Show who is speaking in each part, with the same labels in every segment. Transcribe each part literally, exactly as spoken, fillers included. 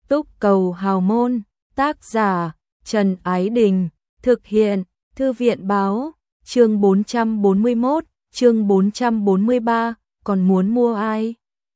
Speaker 1: Túc cầu hào môn, tác giả Trần Ái Đình, thực hiện Thư viện Báo, chương bốn trăm bốn mươi mốt, chương bốn trăm bốn mươi ba, còn muốn mua ai?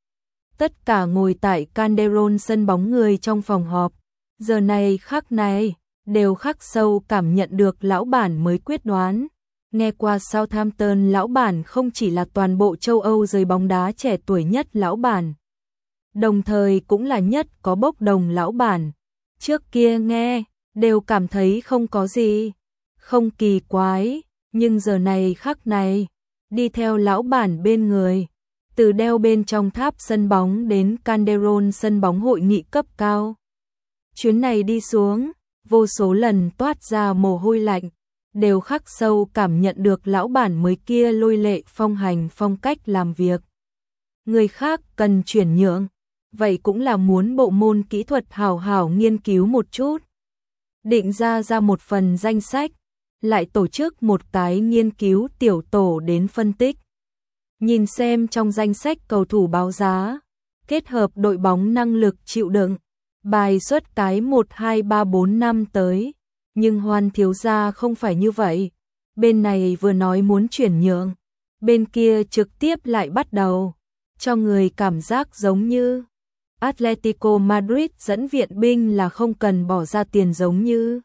Speaker 1: Tất cả ngồi tại Calderon sân bóng người trong phòng họp, giờ này khắc này, đều khắc sâu cảm nhận được lão bản mới quyết đoán. Nghe qua Southampton lão bản không chỉ là toàn bộ châu Âu giới bóng đá trẻ tuổi nhất lão bản, đồng thời cũng là nhất có bốc đồng lão bản. Trước kia nghe, đều cảm thấy không có gì, không kỳ quái, nhưng giờ này khắc này, đi theo lão bản bên người, từ đeo bên trong tháp sân bóng đến Calderon sân bóng hội nghị cấp cao. Chuyến này đi xuống, vô số lần toát ra mồ hôi lạnh, đều khắc sâu cảm nhận được lão bản mới kia lôi lệ phong hành phong cách làm việc. Người khác cần chuyển nhượng, vậy cũng là muốn bộ môn kỹ thuật hảo hảo nghiên cứu một chút. Định ra ra một phần danh sách, lại tổ chức một cái nghiên cứu tiểu tổ đến phân tích. Nhìn xem trong danh sách cầu thủ báo giá, kết hợp đội bóng năng lực chịu đựng, bài xuất cái một hai ba bốn năm tới. Nhưng Hoan thiếu gia không phải như vậy. Bên này vừa nói muốn chuyển nhượng, bên kia trực tiếp lại bắt đầu, cho người cảm giác giống như Atletico Madrid dẫn viện binh là không cần bỏ ra tiền giống như.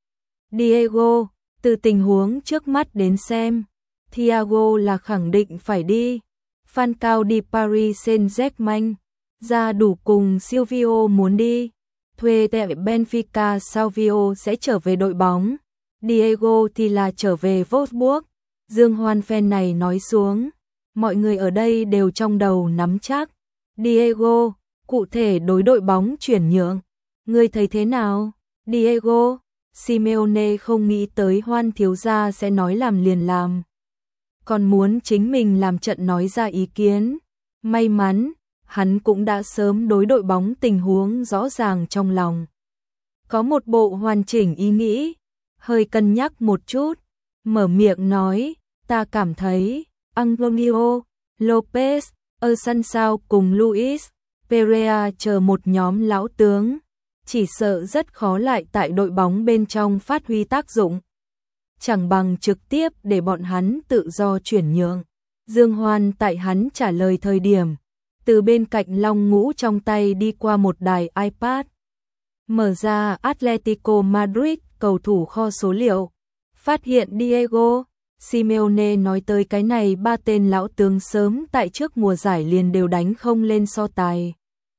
Speaker 1: Diego, từ tình huống trước mắt đến xem, Thiago là khẳng định phải đi. Falcao đi Paris Saint-Germain, ra đủ cùng Silvio muốn đi. Thuê tại Benfica Salvio sẽ trở về đội bóng. Diego thì là trở về Wolfsburg. Dương Hoan fan này nói xuống, mọi người ở đây đều trong đầu nắm chắc. Diego, cụ thể đối đội bóng chuyển nhượng, ngươi thấy thế nào? Diego, Simeone không nghĩ tới Hoan thiếu gia sẽ nói làm liền làm, còn muốn chính mình làm trận nói ra ý kiến. May mắn, hắn cũng đã sớm đối đội bóng tình huống rõ ràng trong lòng, có một bộ hoàn chỉnh ý nghĩ, hơi cân nhắc một chút, mở miệng nói, ta cảm thấy Antonio Lopez, Asensio cùng Luis Pereira chờ một nhóm lão tướng, chỉ sợ rất khó lại tại đội bóng bên trong phát huy tác dụng. Chẳng bằng trực tiếp để bọn hắn tự do chuyển nhượng. Dương Hoan tại hắn trả lời thời điểm, từ bên cạnh long ngũ trong tay đi qua một đài iPad, mở ra Atletico Madrid cầu thủ kho số liệu, phát hiện Diego, Simeone nói tới cái này ba tên lão tướng sớm tại trước mùa giải liền đều đánh không lên so tài.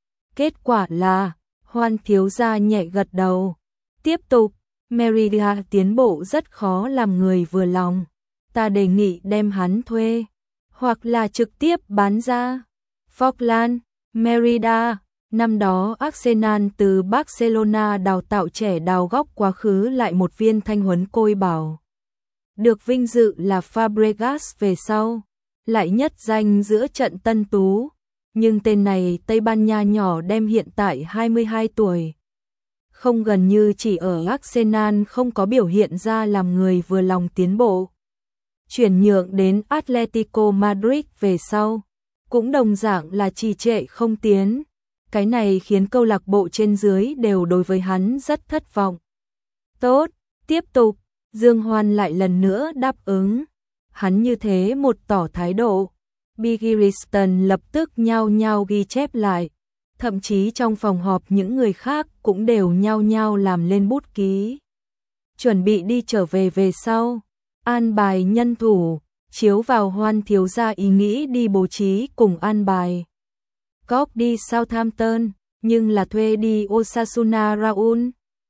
Speaker 1: Kết quả là, Hoan thiếu gia nhẹ gật đầu. Tiếp tục, Merida tiến bộ rất khó làm người vừa lòng. Ta đề nghị đem hắn thuê, hoặc là trực tiếp bán ra. Falkland, Merida, năm đó Arsenal từ Barcelona đào tạo trẻ đào góc quá khứ lại một viên thanh huấn côi bảo. Được vinh dự là Fabregas về sau, lại nhất danh giữa trận tân tú. Nhưng tên này Tây Ban Nha nhỏ đem hiện tại hai mươi hai tuổi. Không gần như chỉ ở Arsenal không có biểu hiện ra làm người vừa lòng tiến bộ. Chuyển nhượng đến Atletico Madrid về sau, cũng đồng dạng là trì trệ không tiến. Cái này khiến câu lạc bộ trên dưới đều đối với hắn rất thất vọng. Tốt, tiếp tục, Dương Hoan lại lần nữa đáp ứng. Hắn như thế một tỏ thái độ, Bigiriston lập tức nhao nhao ghi chép lại. Thậm chí trong phòng họp những người khác cũng đều nhao nhao làm lên bút ký. Chuẩn bị đi trở về về sau, an bài nhân thủ, chiếu vào Hoan thiếu gia ý nghĩ đi bố trí cùng an bài. Cóc đi Southampton, nhưng là thuê đi Osasuna Raúl.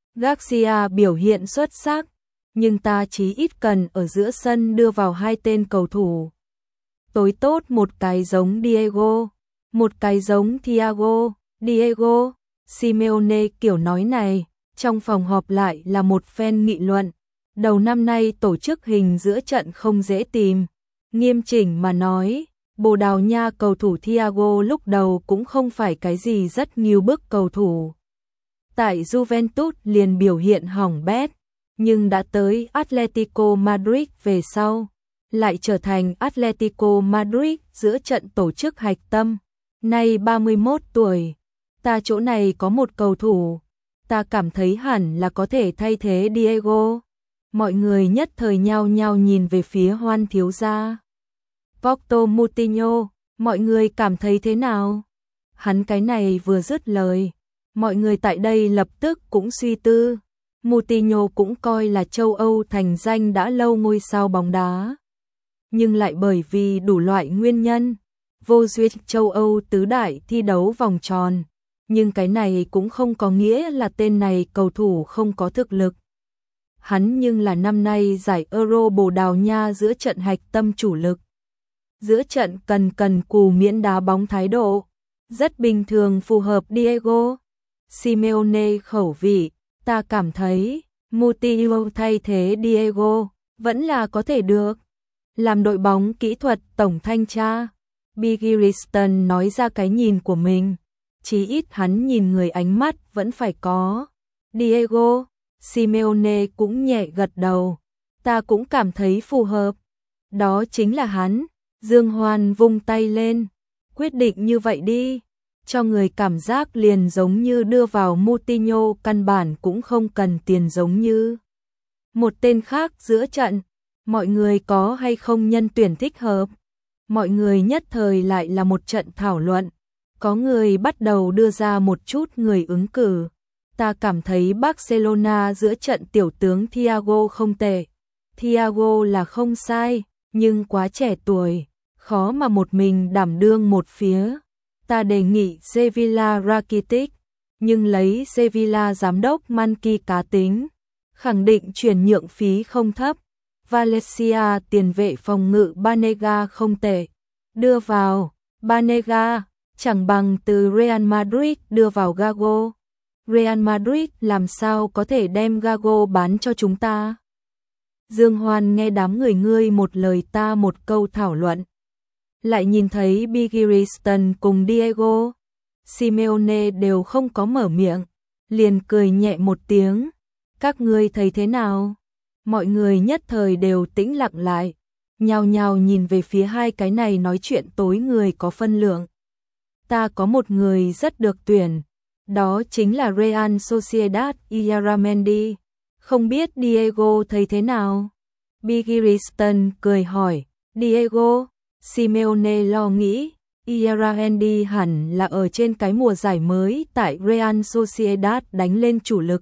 Speaker 1: Garcia biểu hiện xuất sắc, nhưng ta chí ít cần ở giữa sân đưa vào hai tên cầu thủ. Tối tốt một cái giống Diego, một cái giống Thiago. Diego, Simeone kiểu nói này, trong phòng họp lại là một phen nghị luận. Đầu năm nay tổ chức hình giữa trận không dễ tìm. Nghiêm chỉnh mà nói, Bồ Đào Nha cầu thủ Thiago lúc đầu cũng không phải cái gì rất nhiều bức cầu thủ. Tại Juventus liền biểu hiện hỏng bét, nhưng đã tới Atletico Madrid về sau, lại trở thành Atletico Madrid giữa trận tổ chức hạch tâm. Nay ba mươi mốt tuổi, Ta chỗ này có một cầu thủ, ta cảm thấy hẳn là có thể thay thế Diego. Mọi người nhất thời nhao nhao nhìn về phía Juan thiếu gia. Porto Moutinho, mọi người cảm thấy thế nào? Hắn cái này vừa dứt lời, mọi người tại đây lập tức cũng suy tư. Moutinho cũng coi là châu Âu thành danh đã lâu ngôi sao bóng đá. Nhưng lại bởi vì đủ loại nguyên nhân, vô duyên châu Âu tứ đại thi đấu vòng tròn. Nhưng cái này cũng không có nghĩa là tên này cầu thủ không có thực lực. Hắn nhưng là năm nay giải Euro Bồ Đào Nha giữa trận hạch tâm chủ lực. Giữa trận cần cần cù miễn đá bóng thái độ. Rất bình thường phù hợp Diego Simeone khẩu vị. Ta cảm thấy Moutinho thay thế Diego vẫn là có thể được. Làm đội bóng kỹ thuật tổng thanh tra, Bigriston nói ra cái nhìn của mình. Chí ít hắn nhìn người ánh mắt vẫn phải có. Diego Simeone cũng nhẹ gật đầu. Ta cũng cảm thấy phù hợp. Đó chính là hắn. Dương Hoan vung tay lên. Quyết định như vậy đi. Cho người cảm giác liền giống như đưa vào Moutinho, căn bản cũng không cần tiền giống như một tên khác giữa trận. Mọi người có hay không nhân tuyển thích hợp? Mọi người nhất thời lại là một trận thảo luận. Có người bắt đầu đưa ra một chút người ứng cử. Ta cảm thấy Barcelona giữa trận tiểu tướng Thiago không tệ. Thiago là không sai, nhưng quá trẻ tuổi, khó mà một mình đảm đương một phía. Ta đề nghị Sevilla Rakitic, nhưng lấy Sevilla giám đốc Manki cá tính, khẳng định chuyển nhượng phí không thấp. Valencia tiền vệ phòng ngự Banega không tệ. Đưa vào Banega, chẳng bằng từ Real Madrid đưa vào Gago. Real Madrid làm sao có thể đem Gago bán cho chúng ta? Dương Hoan nghe đám người ngươi một lời ta một câu thảo luận. Lại nhìn thấy Bigriston cùng Diego Simeone đều không có mở miệng, liền cười nhẹ một tiếng. Các ngươi thấy thế nào? Mọi người nhất thời đều tĩnh lặng lại, nhao nhao nhìn về phía hai cái này nói chuyện tối người có phân lượng. Ta có một người rất được tuyển, đó chính là Real Sociedad Iyaramendi. Không biết Diego thấy thế nào? Bigriston cười hỏi. Diego Simeone lo nghĩ, Iyaramendi hẳn là ở trên cái mùa giải mới tại Real Sociedad đánh lên chủ lực.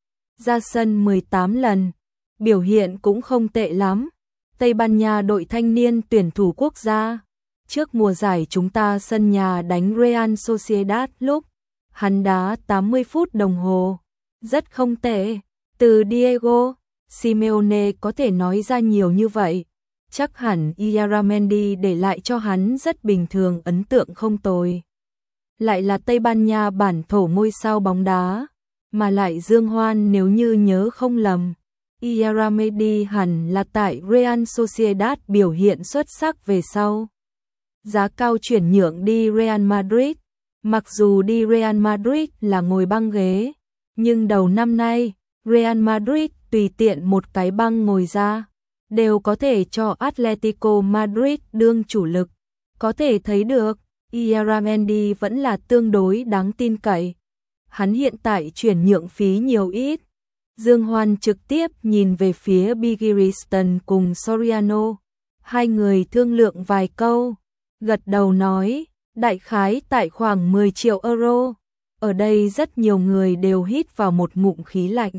Speaker 1: Ra sân mười tám lần, biểu hiện cũng không tệ lắm. Tây Ban Nha đội thanh niên tuyển thủ quốc gia. Trước mùa giải chúng ta sân nhà đánh Real Sociedad lúc hắn đá tám mươi phút đồng hồ. Rất không tệ. Từ Diego Simeone có thể nói ra nhiều như vậy. Chắc hẳn Iyaramendi để lại cho hắn rất bình thường ấn tượng không tồi. Lại là Tây Ban Nha bản thổ ngôi sao bóng đá. Mà lại Dương Hoan nếu như nhớ không lầm, Iyaramendi hẳn là tại Real Sociedad biểu hiện xuất sắc về sau. Giá cao chuyển nhượng đi Real Madrid. Mặc dù đi Real Madrid là ngồi băng ghế, nhưng đầu năm nay, Real Madrid tùy tiện một cái băng ngồi ra, đều có thể cho Atletico Madrid đương chủ lực. Có thể thấy được, Iyaramendi vẫn là tương đối đáng tin cậy. Hắn hiện tại chuyển nhượng phí nhiều ít. Dương Hoan trực tiếp nhìn về phía Bigriston cùng Soriano. Hai người thương lượng vài câu, gật đầu nói, đại khái tại khoảng mười triệu euro. Ở đây rất nhiều người đều hít vào một ngụm khí lạnh.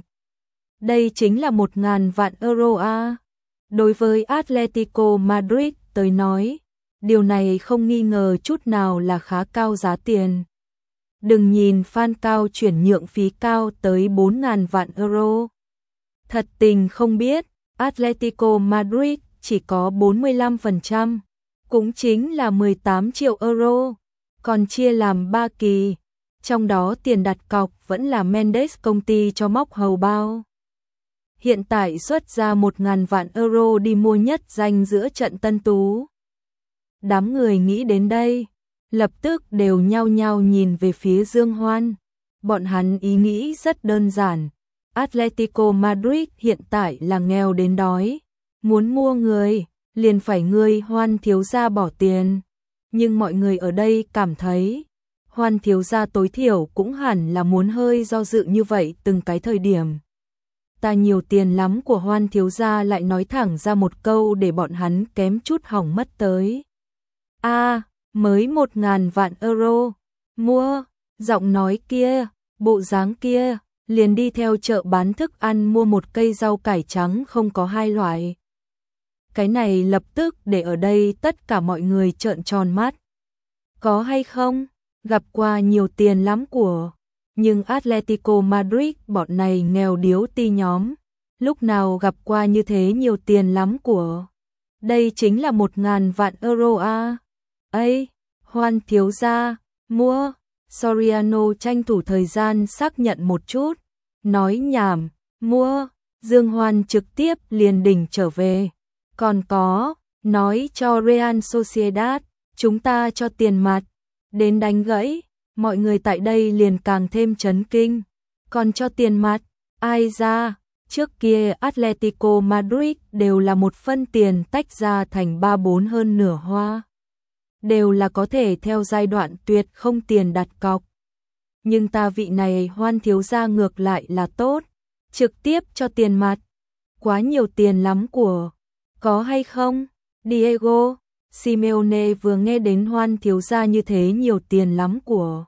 Speaker 1: Đây chính là một ngàn vạn euro a. Đối với Atletico Madrid tới nói, điều này không nghi ngờ chút nào là khá cao giá tiền. Đừng nhìn fan cao chuyển nhượng phí cao tới bốn ngàn vạn euro. Thật tình không biết, Atletico Madrid chỉ có bốn mươi lăm phần trăm, cũng chính là mười tám triệu euro, còn chia làm ba kỳ, trong đó tiền đặt cọc vẫn là Mendes công ty cho móc hầu bao. Hiện tại xuất ra một ngàn vạn euro đi mua nhất danh giữa trận Tân Tú. Đám người nghĩ đến đây, lập tức đều nhao nhao nhìn về phía Dương Hoan. Bọn hắn ý nghĩ rất đơn giản. Atletico Madrid hiện tại là nghèo đến đói. Muốn mua người, liền phải ngươi Hoan thiếu gia bỏ tiền. Nhưng mọi người ở đây cảm thấy, Hoan thiếu gia tối thiểu cũng hẳn là muốn hơi do dự như vậy từng cái thời điểm. Ta nhiều tiền lắm của Hoan thiếu gia lại nói thẳng ra một câu để bọn hắn kém chút hỏng mất tới. A, à, mới một ngàn vạn euro, mua, giọng nói kia, bộ dáng kia, liền đi theo chợ bán thức ăn mua một cây rau cải trắng không có hai loại. Cái này lập tức để ở đây tất cả mọi người trợn tròn mắt. Có hay không? Gặp qua nhiều tiền lắm của, nhưng Atletico Madrid bọn này nghèo điếu ti nhóm, lúc nào gặp qua như thế nhiều tiền lắm của. Đây chính là một ngàn vạn euro a. Ây, Hoan thiếu gia, mua. Soriano tranh thủ thời gian xác nhận một chút, nói nhảm, mua. Dương Hoan trực tiếp liền đỉnh trở về. Còn có, nói cho Real Sociedad, chúng ta cho tiền mặt. Đến đánh gãy, mọi người tại đây liền càng thêm chấn kinh. Còn cho tiền mặt, ai ra, trước kia Atletico Madrid đều là một phân tiền tách ra thành ba bốn hơn nửa hoa. Đều là có thể theo giai đoạn tuyệt không tiền đặt cọc. Nhưng ta vị này Hoan thiếu gia ngược lại là tốt, trực tiếp cho tiền mặt. Quá nhiều tiền lắm của, có hay không? Diego Simeone vừa nghe đến Hoan thiếu gia như thế nhiều tiền lắm của,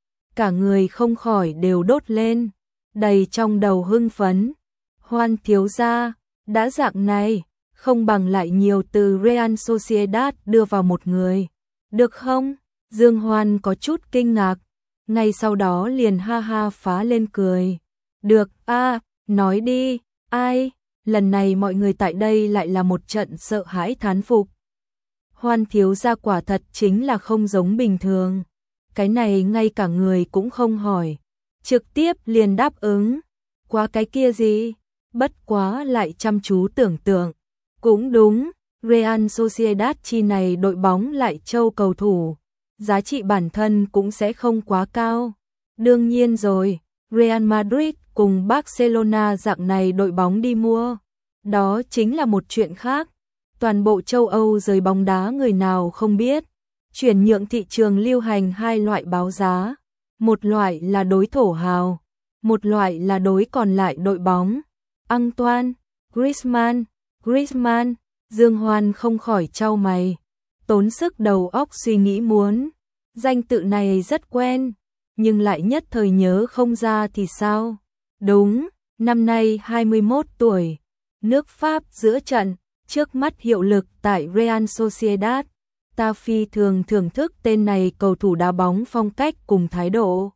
Speaker 1: cả người không khỏi đều đốt lên, đầy trong đầu hưng phấn. Hoan thiếu gia, đã dạng này, không bằng lại nhiều từ Real Sociedad đưa vào một người, được không? Dương Hoan có chút kinh ngạc, ngay sau đó liền ha ha phá lên cười. Được a, à, nói đi, ai? Lần này mọi người tại đây lại là một trận sợ hãi thán phục. Hoan thiếu gia quả thật chính là không giống bình thường. Cái này ngay cả người cũng không hỏi, trực tiếp liền đáp ứng. Quá cái kia gì? Bất quá lại chăm chú tưởng tượng. Cũng đúng, Real Sociedad chi này đội bóng lại châu cầu thủ, giá trị bản thân cũng sẽ không quá cao. Đương nhiên rồi, Real Madrid cùng Barcelona dạng này đội bóng đi mua, đó chính là một chuyện khác. Toàn bộ châu Âu giới bóng đá người nào không biết, chuyển nhượng thị trường lưu hành hai loại báo giá, một loại là đối thổ hào, một loại là đối còn lại đội bóng. Antoine Griezmann, Griezmann, Dương Hoan không khỏi chau mày, tốn sức đầu óc suy nghĩ muốn, danh tự này rất quen, nhưng lại nhất thời nhớ không ra thì sao? Đúng, năm nay hai mươi mốt tuổi, nước Pháp giữa trận, trước mắt hiệu lực tại Real Sociedad. Ta phi thường thưởng thức tên này cầu thủ đá bóng phong cách cùng thái độ.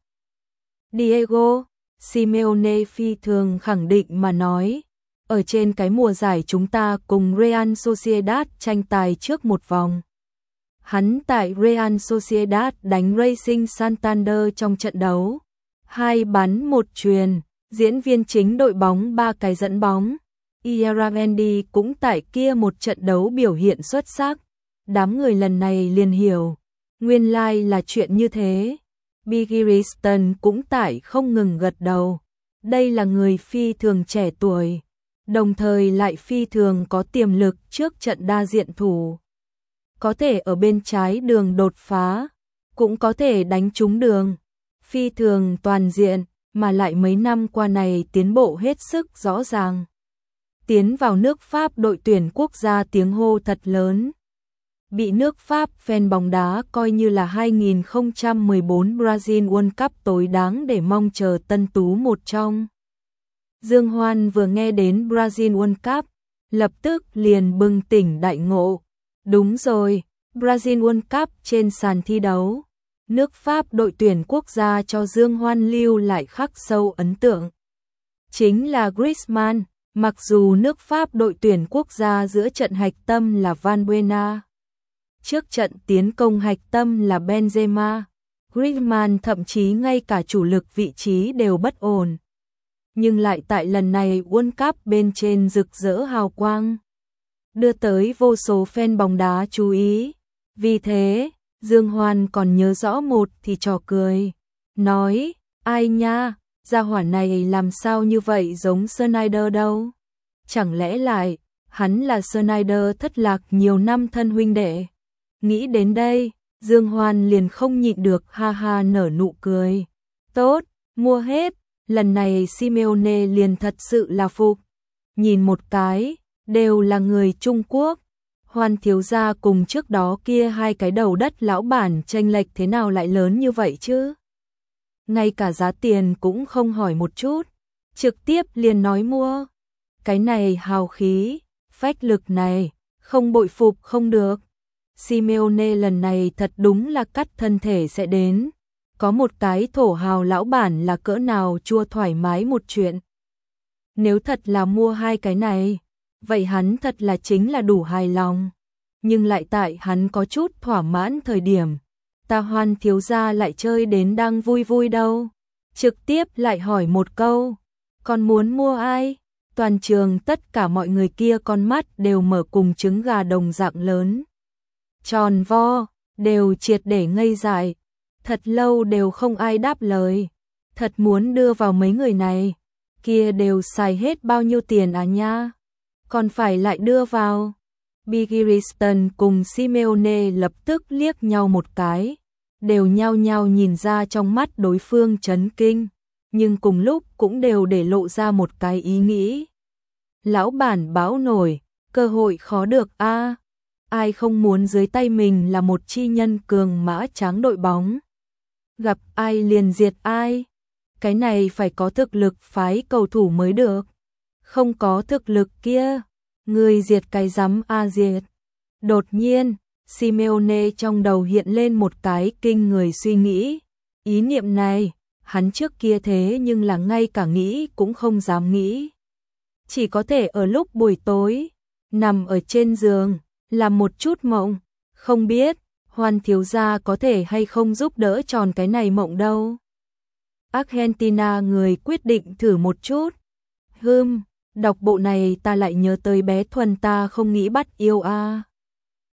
Speaker 1: Diego Simeone phi thường khẳng định mà nói, ở trên cái mùa giải chúng ta cùng Real Sociedad tranh tài trước một vòng. Hắn tại Real Sociedad đánh Racing Santander trong trận đấu, hai bắn một chuyền, diễn viên chính đội bóng ba cái dẫn bóng. Ieramendi cũng tại kia một trận đấu biểu hiện xuất sắc. Đám người lần này liền hiểu, nguyên lai like là chuyện như thế. Bigiriston cũng tại không ngừng gật đầu. Đây là người phi thường trẻ tuổi, đồng thời lại phi thường có tiềm lực trước trận đa diện thủ. Có thể ở bên trái đường đột phá, cũng có thể đánh trúng đường. Phi thường toàn diện, mà lại mấy năm qua này tiến bộ hết sức rõ ràng. Tiến vào nước Pháp đội tuyển quốc gia tiếng hô thật lớn. Bị nước Pháp fan bóng đá coi như là hai không một bốn Brazil World Cup tối đáng để mong chờ tân tú một trong. Dương Hoan vừa nghe đến Brazil World Cup, lập tức liền bừng tỉnh đại ngộ. Đúng rồi, Brazil World Cup trên sàn thi đấu, nước Pháp đội tuyển quốc gia cho Dương Hoan lưu lại khắc sâu ấn tượng. Chính là Griezmann, mặc dù nước Pháp đội tuyển quốc gia giữa trận hạch tâm là Valbuena, trước trận tiến công hạch tâm là Benzema, Griezmann thậm chí ngay cả chủ lực vị trí đều bất ổn. Nhưng lại tại lần này World Cup bên trên rực rỡ hào quang, đưa tới vô số fan bóng đá chú ý. Vì thế, Dương Hoan còn nhớ rõ một thì trò cười, nói, ai nha, gia hỏa này làm sao như vậy giống Sneijder đâu? Chẳng lẽ lại, hắn là Sneijder thất lạc nhiều năm thân huynh đệ? Nghĩ đến đây, Dương Hoan liền không nhịn được ha ha nở nụ cười. Tốt, mua hết, lần này Simeone liền thật sự là phục. Nhìn một cái, đều là người Trung Quốc. Hoan thiếu gia cùng trước đó kia hai cái đầu đất lão bản chênh lệch thế nào lại lớn như vậy chứ? Ngay cả giá tiền cũng không hỏi một chút, trực tiếp liền nói mua. Cái này hào khí, phách lực này, không bội phục không được. Simeone lần này thật đúng là cắt thân thể sẽ đến. Có một cái thổ hào lão bản là cỡ nào chua thoải mái một chuyện. Nếu thật là mua hai cái này, vậy hắn thật là chính là đủ hài lòng. Nhưng lại tại hắn có chút thỏa mãn thời điểm, ta Hoan thiếu gia lại chơi đến đang vui vui đâu. Trực tiếp lại hỏi một câu, còn muốn mua ai? Toàn trường tất cả mọi người kia con mắt đều mở cùng trứng gà đồng dạng lớn. Tròn vo, đều triệt để ngây dại. Thật lâu đều không ai đáp lời. Thật muốn đưa vào mấy người này, kia đều xài hết bao nhiêu tiền à nha. Còn phải lại đưa vào. Bigiriston cùng Simeone lập tức liếc nhau một cái, đều nhao nhao nhìn ra trong mắt đối phương chấn kinh, nhưng cùng lúc cũng đều để lộ ra một cái ý nghĩ. Lão bản báo nổi, cơ hội khó được a. À. Ai không muốn dưới tay mình là một chi nhân cường mã tráng đội bóng. Gặp ai liền diệt ai. Cái này phải có thực lực phái cầu thủ mới được. Không có thực lực kia, người diệt cái rắm a diệt. Đột nhiên, Simeone trong đầu hiện lên một cái kinh người suy nghĩ. Ý niệm này, hắn trước kia thế nhưng là ngay cả nghĩ cũng không dám nghĩ. Chỉ có thể ở lúc buổi tối, nằm ở trên giường, làm một chút mộng. Không biết, Hoan thiếu gia có thể hay không giúp đỡ tròn cái này mộng đâu. Argentina người quyết định thử một chút. Hừm, đọc bộ này ta lại nhớ tới bé Thuần ta không nghĩ bắt yêu a. À.